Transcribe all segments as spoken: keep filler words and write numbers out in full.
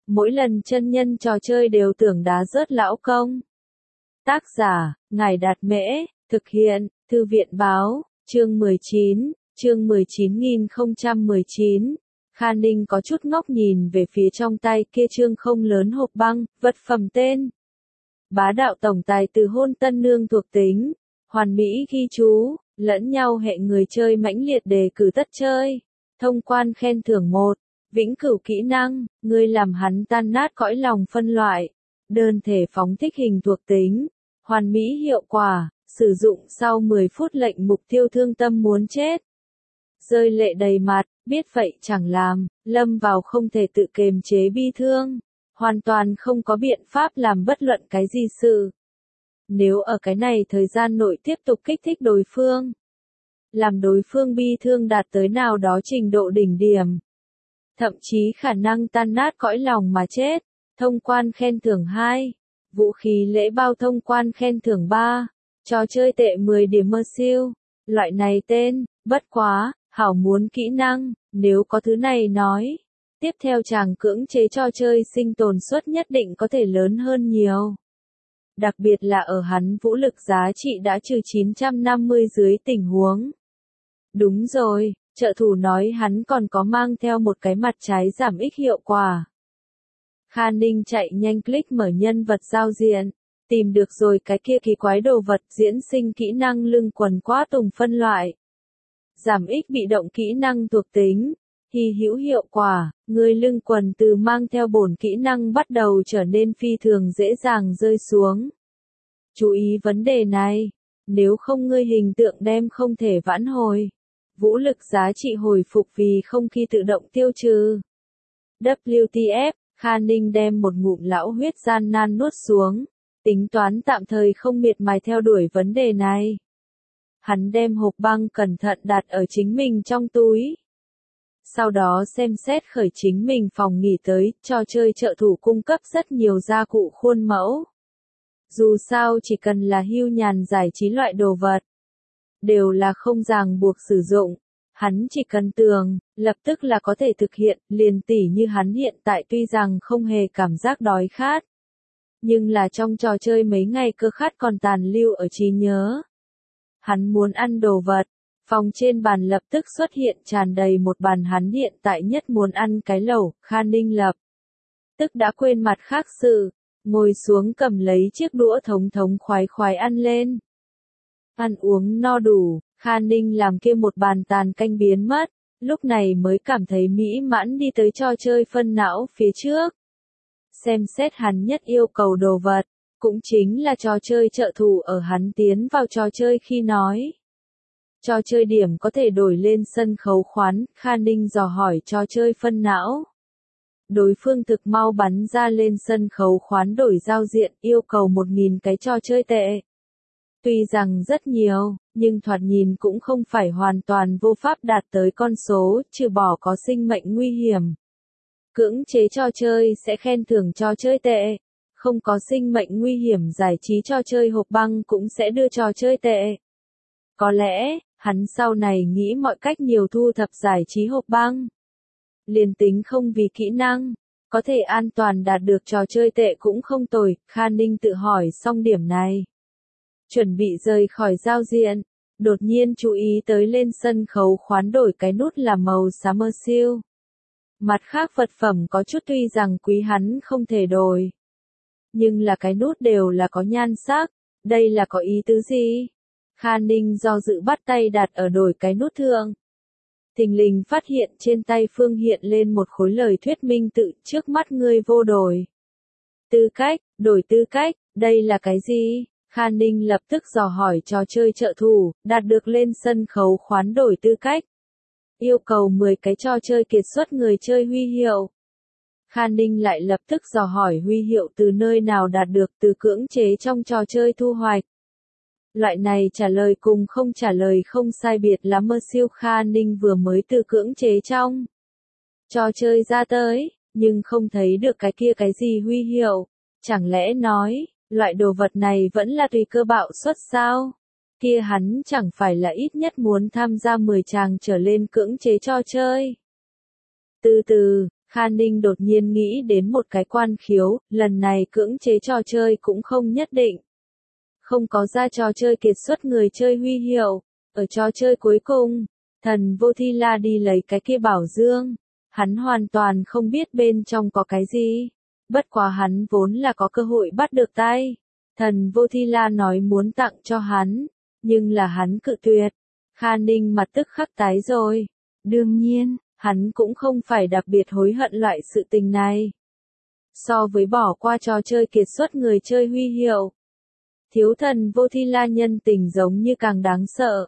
mỗi lần chân nhân trò chơi đều tưởng đá rớt lão công. Tác giả, Ngài Đạt Mễ, thực hiện, Thư viện Báo, chương mười chín, chương mười chín nghìn không trăm mười chín. Kha Ninh có chút ngốc nhìn về phía trong tay kia trương không lớn hộp băng, vật phẩm tên. Bá đạo tổng tài từ hôn tân nương thuộc tính, hoàn mỹ ghi chú, lẫn nhau hệ người chơi mãnh liệt đề cử tất chơi. Thông quan khen thưởng một, vĩnh cửu kỹ năng, ngươi làm hắn tan nát cõi lòng phân loại. Đơn thể phóng thích hình thuộc tính, hoàn mỹ hiệu quả, sử dụng sau mười phút lệnh mục tiêu thương tâm muốn chết. Rơi lệ đầy mặt, biết vậy chẳng làm, lâm vào không thể tự kềm chế bi thương. Hoàn toàn không có biện pháp làm bất luận cái gì sự. Nếu ở cái này thời gian nội tiếp tục kích thích đối phương, làm đối phương bi thương đạt tới nào đó trình độ đỉnh điểm, thậm chí khả năng tan nát cõi lòng mà chết. Thông quan khen thưởng hai, vũ khí lễ bao thông quan khen thưởng ba, trò chơi tệ mười điểm mơ siêu. Loại này tên, bất quá, hảo muốn kỹ năng, nếu có thứ này nói, tiếp theo chàng cưỡng chế trò chơi sinh tồn suất nhất định có thể lớn hơn nhiều. Đặc biệt là ở hắn vũ lực giá trị đã trừ chín trăm năm mươi dưới tình huống. Đúng rồi, trợ thủ nói hắn còn có mang theo một cái mặt trái giảm ích hiệu quả. Kha Ninh chạy nhanh click mở nhân vật giao diện, tìm được rồi cái kia kỳ quái đồ vật diễn sinh kỹ năng lưng quần quá tùng phân loại. Giảm ích bị động kỹ năng thuộc tính, hy hữu hiệu quả, người lưng quần từ mang theo bổn kỹ năng bắt đầu trở nên phi thường dễ dàng rơi xuống. Chú ý vấn đề này, nếu không ngươi hình tượng đem không thể vãn hồi. Vũ lực giá trị hồi phục vì không khi tự động tiêu trừ. vê kép tê ép, Kha Ninh đem một ngụm lão huyết gian nan nuốt xuống, tính toán tạm thời không miệt mài theo đuổi vấn đề này. Hắn đem hộp băng cẩn thận đặt ở chính mình trong túi. Sau đó xem xét khởi chính mình phòng nghỉ tới, trò chơi trợ thủ cung cấp rất nhiều gia cụ khuôn mẫu. Dù sao chỉ cần là hưu nhàn giải trí loại đồ vật, đều là không ràng buộc sử dụng. Hắn chỉ cần tường, lập tức là có thể thực hiện, liền tỉ như hắn hiện tại tuy rằng không hề cảm giác đói khát. Nhưng là trong trò chơi mấy ngày cơ khát còn tàn lưu ở trí nhớ. Hắn muốn ăn đồ vật, phòng trên bàn lập tức xuất hiện tràn đầy một bàn hắn hiện tại nhất muốn ăn cái lẩu. Kha Ninh lập tức đã quên mặt khác sự, ngồi xuống cầm lấy chiếc đũa thống thống khoái khoái ăn lên. Ăn uống no đủ, Kha Ninh làm kia một bàn tàn canh biến mất, lúc này mới cảm thấy mỹ mãn đi tới trò chơi phân não phía trước. Xem xét hắn nhất yêu cầu đồ vật, cũng chính là trò chơi trợ thủ ở hắn tiến vào trò chơi khi nói. Trò chơi điểm có thể đổi lên sân khấu khoán, Kha Ninh dò hỏi trò chơi phân não. Đối phương thực mau bắn ra lên sân khấu khoán đổi giao diện, yêu cầu một nghìn cái trò chơi tệ. Tuy rằng rất nhiều, nhưng thoạt nhìn cũng không phải hoàn toàn vô pháp đạt tới con số, trừ bỏ có sinh mệnh nguy hiểm. Cưỡng chế trò chơi sẽ khen thưởng trò chơi tệ. Không có sinh mệnh nguy hiểm giải trí trò chơi hộp băng cũng sẽ đưa trò chơi tệ. Có lẽ, hắn sau này nghĩ mọi cách nhiều thu thập giải trí hộp băng. Liền tính không vì kỹ năng, có thể an toàn đạt được trò chơi tệ cũng không tồi. Kha Ninh tự hỏi xong điểm này. Chuẩn bị rời khỏi giao diện, đột nhiên chú ý tới lên sân khấu khoán đổi cái nút là màu xám mơ siêu. Mặt khác vật phẩm có chút tuy rằng quý hắn không thể đổi. Nhưng là cái nút đều là có nhan sắc, đây là có ý tứ gì? Kha Ninh do dự bắt tay đặt ở đổi cái nút thượng. Thình lình phát hiện trên tay phương hiện lên một khối lời thuyết minh tự trước mắt ngươi vô đổi. Tư cách, đổi tư cách, đây là cái gì? Kha Ninh lập tức dò hỏi trò chơi trợ thủ, đạt được lên sân khấu khoán đổi tư cách. Yêu cầu mười cái trò chơi kiệt xuất người chơi huy hiệu. Kha Ninh lại lập tức dò hỏi huy hiệu từ nơi nào đạt được từ cưỡng chế trong trò chơi thu hoạch. Loại này trả lời cùng không trả lời không sai biệt lắm mơ siêu. Kha Ninh vừa mới từ cưỡng chế trong trò chơi ra tới, nhưng không thấy được cái kia cái gì huy hiệu. Chẳng lẽ nói, loại đồ vật này vẫn là tùy cơ bạo suất sao? Kia hắn chẳng phải là ít nhất muốn tham gia mười chàng trở lên cưỡng chế trò chơi. Từ từ, Kha Ninh đột nhiên nghĩ đến một cái quan khiếu, lần này cưỡng chế trò chơi cũng không nhất định. Không có ra trò chơi kiệt xuất người chơi huy hiệu. Ở trò chơi cuối cùng, thần vô thi la đi lấy cái kia bảo dương. Hắn hoàn toàn không biết bên trong có cái gì. Bất quá hắn vốn là có cơ hội bắt được tay. Thần vô thi la nói muốn tặng cho hắn, nhưng là hắn cự tuyệt. Kha Ninh mặt tức khắc tái rồi. Đương nhiên, hắn cũng không phải đặc biệt hối hận loại sự tình này. So với bỏ qua trò chơi kiệt xuất người chơi huy hiệu, thiếu thần vô thi la nhân tình giống như càng đáng sợ.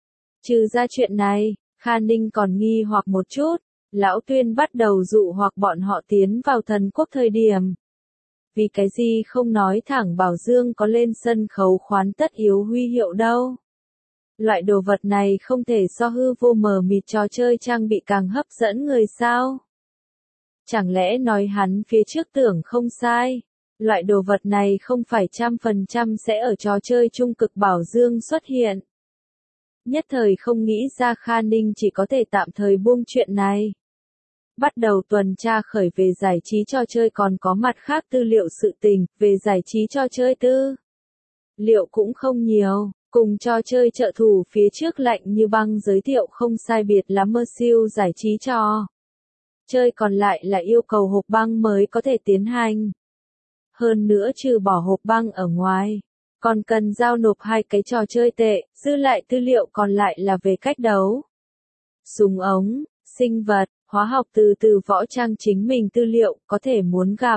Trừ ra chuyện này, Kha Ninh còn nghi hoặc một chút, Lão Tuyên bắt đầu dụ hoặc bọn họ tiến vào thần quốc thời điểm. Vì cái gì không nói thẳng Bảo Dương có lên sân khấu khoán tất yếu huy hiệu đâu. Loại đồ vật này không thể so hư vô mờ mịt trò chơi trang bị càng hấp dẫn người sao. Chẳng lẽ nói hắn phía trước tưởng không sai. Loại đồ vật này không phải trăm phần trăm sẽ ở trò chơi trung cực Bảo Dương xuất hiện. Nhất thời không nghĩ ra Kha Ninh chỉ có thể tạm thời buông chuyện này. Bắt đầu tuần tra khởi về giải trí trò chơi còn có mặt khác tư liệu sự tình, về giải trí trò chơi tư. Liệu cũng không nhiều, cùng trò chơi trợ thủ phía trước lạnh như băng giới thiệu không sai biệt lắm mơ siêu giải trí trò. Chơi còn lại là yêu cầu hộp băng mới có thể tiến hành. Hơn nữa trừ bỏ hộp băng ở ngoài, còn cần giao nộp hai cái trò chơi tệ, dư lại tư liệu còn lại là về cách đấu. Súng ống, sinh vật, hóa học từ từ võ trang chính mình tư liệu, có thể muốn gặp.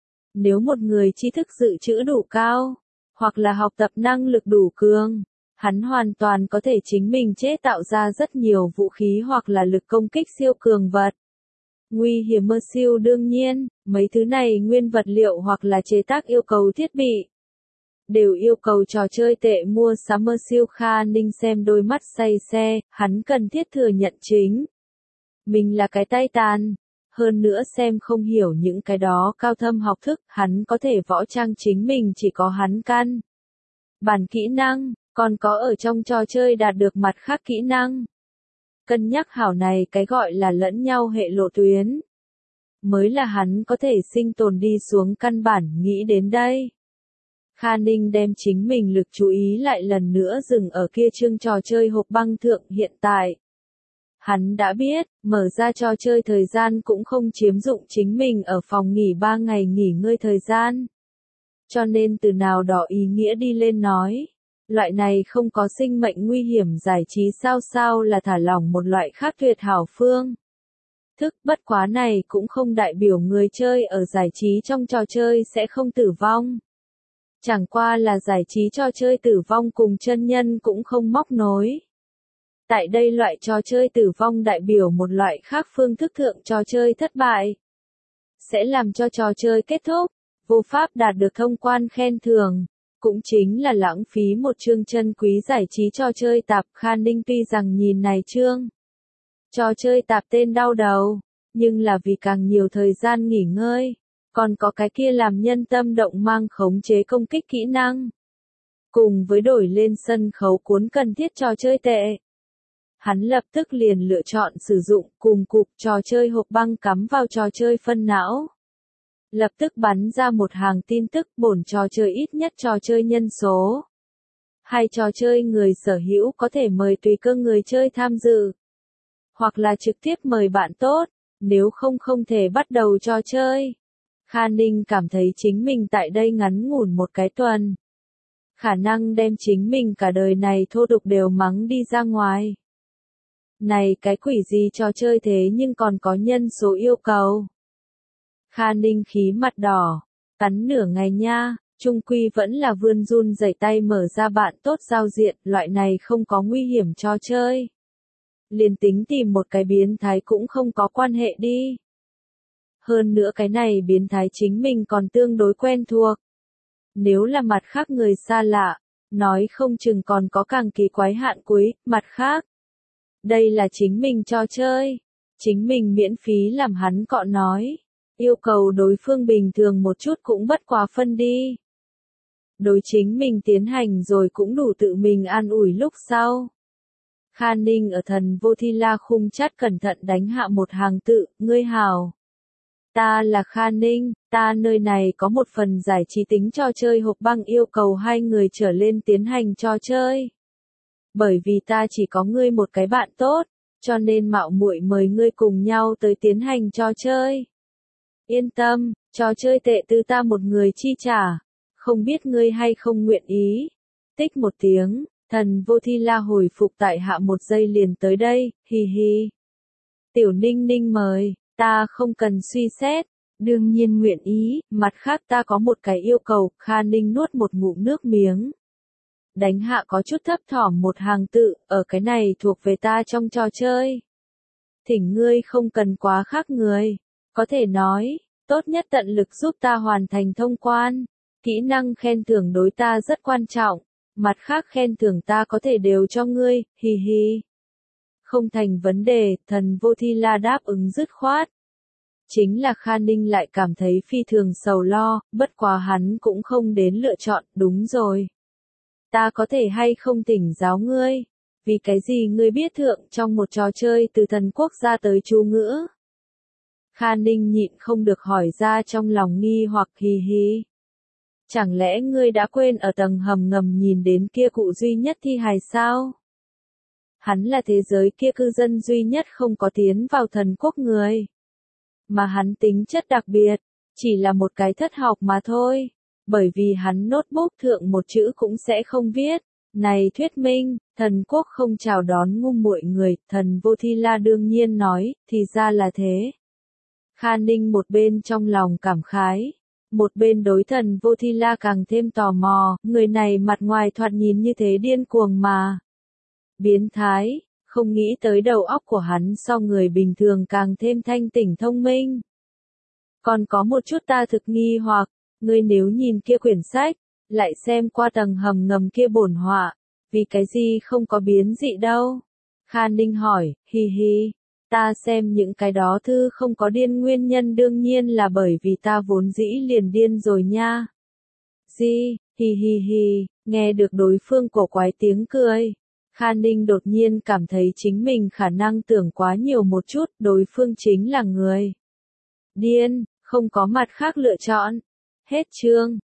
Nếu một người tri thức dự trữ đủ cao, hoặc là học tập năng lực đủ cường, hắn hoàn toàn có thể chính mình chế tạo ra rất nhiều vũ khí hoặc là lực công kích siêu cường vật. Nguy hiểm mơ siêu đương nhiên, mấy thứ này nguyên vật liệu hoặc là chế tác yêu cầu thiết bị. Đều yêu cầu trò chơi tệ mua sắm mơ siêu. Kha Ninh xem đôi mắt say xe, hắn cần thiết thừa nhận chính. Mình là cái tay tàn. Hơn nữa xem không hiểu những cái đó cao thâm học thức, hắn có thể võ trang chính mình chỉ có hắn căn. Bản kỹ năng, còn có ở trong trò chơi đạt được mặt khác kỹ năng. Cân nhắc hảo này cái gọi là lẫn nhau hệ lộ tuyến. Mới là hắn có thể sinh tồn đi xuống căn bản nghĩ đến đây. Kha Ninh đem chính mình lực chú ý lại lần nữa dừng ở kia chương trò chơi hộp băng thượng hiện tại. Hắn đã biết, mở ra trò chơi thời gian cũng không chiếm dụng chính mình ở phòng nghỉ ba ngày nghỉ ngơi thời gian. Cho nên từ nào đó ý nghĩa đi lên nói. Loại này không có sinh mệnh nguy hiểm giải trí sao sao là thả lỏng một loại khác tuyệt hảo phương. Thức bất quá này cũng không đại biểu người chơi ở giải trí trong trò chơi sẽ không tử vong. Chẳng qua là giải trí trò chơi tử vong cùng chân nhân cũng không móc nối. Tại đây loại trò chơi tử vong đại biểu một loại khác phương thức thượng trò chơi thất bại. Sẽ làm cho trò chơi kết thúc, vô pháp đạt được thông quan khen thưởng. Cũng chính là lãng phí một chương chân quý giải trí trò chơi tạp. Kha Ninh tuy rằng nhìn này chương trò chơi tạp tên đau đầu, nhưng là vì càng nhiều thời gian nghỉ ngơi, còn có cái kia làm nhân tâm động mang khống chế công kích kỹ năng. Cùng với đổi lên sân khấu cuốn cần thiết trò chơi tệ. Hắn lập tức liền lựa chọn sử dụng cùng cục trò chơi hộp băng cắm vào trò chơi phân não. Lập tức bắn ra một hàng tin tức bổn trò chơi ít nhất trò chơi nhân số. Hay trò chơi người sở hữu có thể mời tùy cơ người chơi tham dự. Hoặc là trực tiếp mời bạn tốt, nếu không không thể bắt đầu trò chơi. Kha Ninh cảm thấy chính mình tại đây ngắn ngủn một cái tuần. Khả năng đem chính mình cả đời này thô tục đều mắng đi ra ngoài. Này cái quỷ gì trò chơi thế nhưng còn có nhân số yêu cầu. Kha Ninh khí mặt đỏ, cắn nửa ngày nha, trung quy vẫn là vươn run rẩy tay mở ra bạn tốt giao diện, loại này không có nguy hiểm trò chơi. Liền tính tìm một cái biến thái cũng không có quan hệ đi. Hơn nữa cái này biến thái chính mình còn tương đối quen thuộc. Nếu là mặt khác người xa lạ, nói không chừng còn có càng kỳ quái hạn cuối, mặt khác. Đây là chính mình trò chơi. Chính mình miễn phí làm hắn cọ nói. Yêu cầu đối phương bình thường một chút cũng bất quá phân đi. Đối chính mình tiến hành rồi cũng đủ tự mình an ủi lúc sau. Kha Ninh ở thần vô thi la khung chát cẩn thận đánh hạ một hàng tự, ngươi hào. Ta là Kha Ninh, ta nơi này có một phần giải trí tính trò chơi hộp băng yêu cầu hai người trở lên tiến hành trò chơi. Bởi vì ta chỉ có ngươi một cái bạn tốt, cho nên mạo muội mời ngươi cùng nhau tới tiến hành trò chơi. Yên tâm, trò chơi tệ từ ta một người chi trả, không biết ngươi hay không nguyện ý. Tích một tiếng, thần vô thi la hồi phục tại hạ một giây liền tới đây, hi hi. Tiểu Ninh Ninh mời, ta không cần suy xét, đương nhiên nguyện ý, mặt khác ta có một cái yêu cầu, Kha Ninh nuốt một ngụm nước miếng. Đánh hạ có chút thấp thỏm một hàng tự, ở cái này thuộc về ta trong trò chơi. Thỉnh ngươi không cần quá khác người, có thể nói, tốt nhất tận lực giúp ta hoàn thành thông quan. Kỹ năng khen thưởng đối ta rất quan trọng, mặt khác khen thưởng ta có thể đều cho ngươi, hi hi. Không thành vấn đề, thần vô thi la đáp ứng dứt khoát. Chính là Kha Ninh lại cảm thấy phi thường sầu lo, bất quá hắn cũng không đến lựa chọn, đúng rồi. Ta có thể hay không thỉnh giáo ngươi, vì cái gì ngươi biết thượng trong một trò chơi từ thần quốc ra tới chú ngữ. Kha Ninh nhịn không được hỏi ra trong lòng nghi hoặc hì hì. Chẳng lẽ ngươi đã quên ở tầng hầm ngầm nhìn đến kia cụ duy nhất thi hài sao? Hắn là thế giới kia cư dân duy nhất không có tiến vào thần quốc người. Mà hắn tính chất đặc biệt, chỉ là một cái thất học mà thôi. Bởi vì hắn notebook thượng một chữ cũng sẽ không viết. Này thuyết minh, thần quốc không chào đón ngu muội người, thần vô thi la đương nhiên nói, thì ra là thế. Kha Ninh một bên trong lòng cảm khái, một bên đối thần vô thi la càng thêm tò mò, người này mặt ngoài thoạt nhìn như thế điên cuồng mà. Biến thái, không nghĩ tới đầu óc của hắn so người bình thường càng thêm thanh tỉnh thông minh. Còn có một chút ta thực nghi hoặc, ngươi nếu nhìn kia quyển sách, lại xem qua tầng hầm ngầm kia bổn họa, vì cái gì không có biến dị đâu? Kha Ninh hỏi, hi hi, ta xem những cái đó thư không có điên nguyên nhân đương nhiên là bởi vì ta vốn dĩ liền điên rồi nha. Gì, hi hi hi, nghe được đối phương cổ quái tiếng cười. Kha Ninh đột nhiên cảm thấy chính mình khả năng tưởng quá nhiều một chút, đối phương chính là người điên, không có mặt khác lựa chọn. Hết chương.